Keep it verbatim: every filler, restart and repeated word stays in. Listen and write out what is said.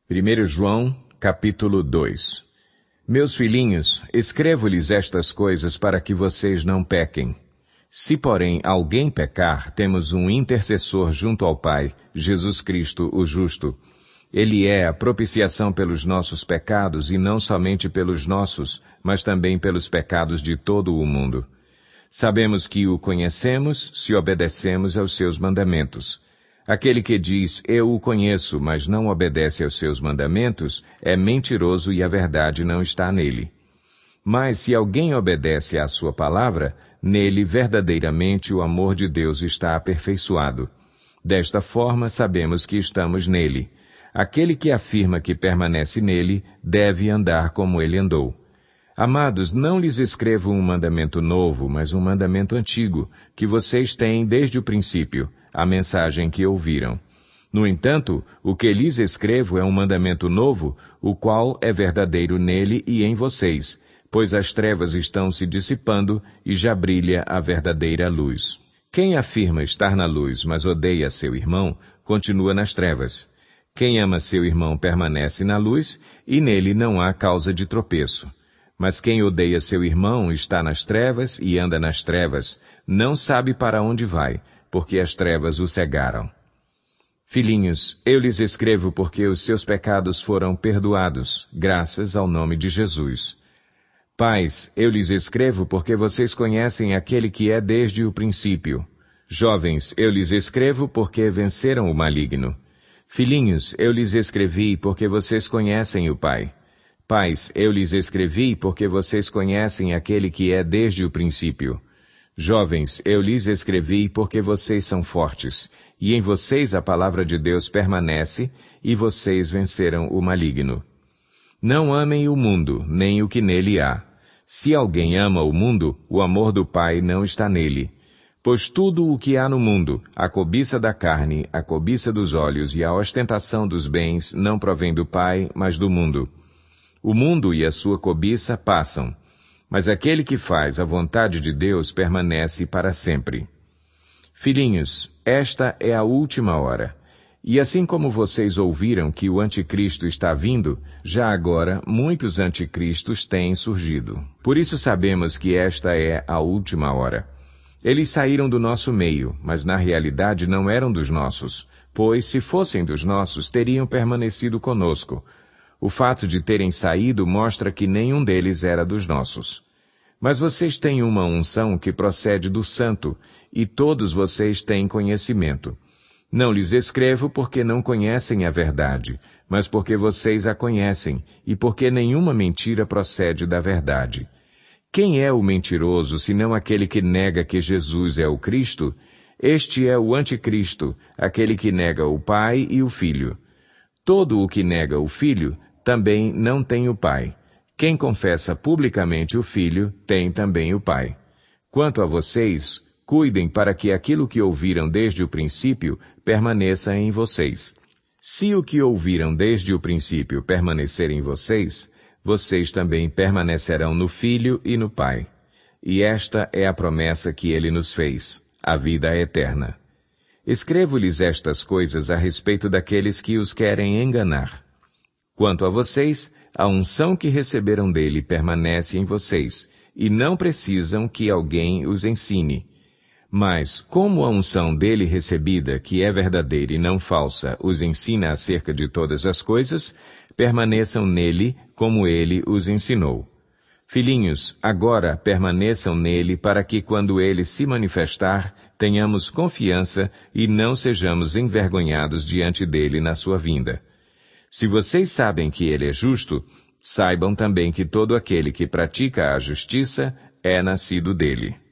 primeiro João, capítulo dois. Meus filhinhos, escrevo-lhes estas coisas para que vocês não pequem. Se, porém, alguém pecar, temos um intercessor junto ao Pai, Jesus Cristo, o justo. Ele é a propiciação pelos nossos pecados, e não somente pelos nossos, mas também pelos pecados de todo o mundo. Sabemos que o conhecemos se obedecemos aos seus mandamentos. Aquele que diz, eu o conheço, mas não obedece aos seus mandamentos, é mentiroso e a verdade não está nele. Mas se alguém obedece à sua palavra, nele verdadeiramente o amor de Deus está aperfeiçoado. Desta forma sabemos que estamos nele. Aquele que afirma que permanece nele, deve andar como ele andou. Amados, não lhes escrevo um mandamento novo, mas um mandamento antigo, que vocês têm desde o princípio, a mensagem que ouviram. No entanto, o que lhes escrevo é um mandamento novo, o qual é verdadeiro nele e em vocês, pois as trevas estão se dissipando e já brilha a verdadeira luz. Quem afirma estar na luz, mas odeia seu irmão, continua nas trevas. Quem ama seu irmão permanece na luz, e nele não há causa de tropeço. Mas quem odeia seu irmão está nas trevas e anda nas trevas, não sabe para onde vai, porque as trevas o cegaram. Filhinhos, eu lhes escrevo porque os seus pecados foram perdoados, graças ao nome de Jesus. Pais, eu lhes escrevo porque vocês conhecem aquele que é desde o princípio. Jovens, eu lhes escrevo porque venceram o maligno. Filhinhos, eu lhes escrevi porque vocês conhecem o Pai. Pais, eu lhes escrevi porque vocês conhecem aquele que é desde o princípio. Jovens, eu lhes escrevi porque vocês são fortes, e em vocês a palavra de Deus permanece, e vocês venceram o maligno. Não amem o mundo, nem o que nele há. Se alguém ama o mundo, o amor do Pai não está nele. Pois tudo o que há no mundo, a cobiça da carne, a cobiça dos olhos e a ostentação dos bens, não provém do Pai, mas do mundo. O mundo e a sua cobiça passam, mas aquele que faz a vontade de Deus permanece para sempre. Filhinhos, esta é a última hora. E assim como vocês ouviram que o anticristo está vindo, já agora muitos anticristos têm surgido. Por isso sabemos que esta é a última hora. Eles saíram do nosso meio, mas na realidade não eram dos nossos, pois se fossem dos nossos, teriam permanecido conosco. O fato de terem saído mostra que nenhum deles era dos nossos. Mas vocês têm uma unção que procede do Santo, e todos vocês têm conhecimento. Não lhes escrevo porque não conhecem a verdade, mas porque vocês a conhecem, e porque nenhuma mentira procede da verdade. Quem é o mentiroso, senão aquele que nega que Jesus é o Cristo? Este é o anticristo, aquele que nega o Pai e o Filho. Todo o que nega o Filho também não tem o Pai. Quem confessa publicamente o Filho tem também o Pai. Quanto a vocês, cuidem para que aquilo que ouviram desde o princípio permaneça em vocês. Se o que ouviram desde o princípio permanecer em vocês, vocês também permanecerão no Filho e no Pai. E esta é a promessa que ele nos fez, a vida eterna. Escrevo-lhes estas coisas a respeito daqueles que os querem enganar. Quanto a vocês, a unção que receberam dele permanece em vocês, e não precisam que alguém os ensine. Mas, como a unção dele recebida, que é verdadeira e não falsa, os ensina acerca de todas as coisas, permaneçam nele como ele os ensinou. Filhinhos, agora permaneçam nele para que quando ele se manifestar, tenhamos confiança e não sejamos envergonhados diante dele na sua vinda. Se vocês sabem que ele é justo, saibam também que todo aquele que pratica a justiça é nascido dele.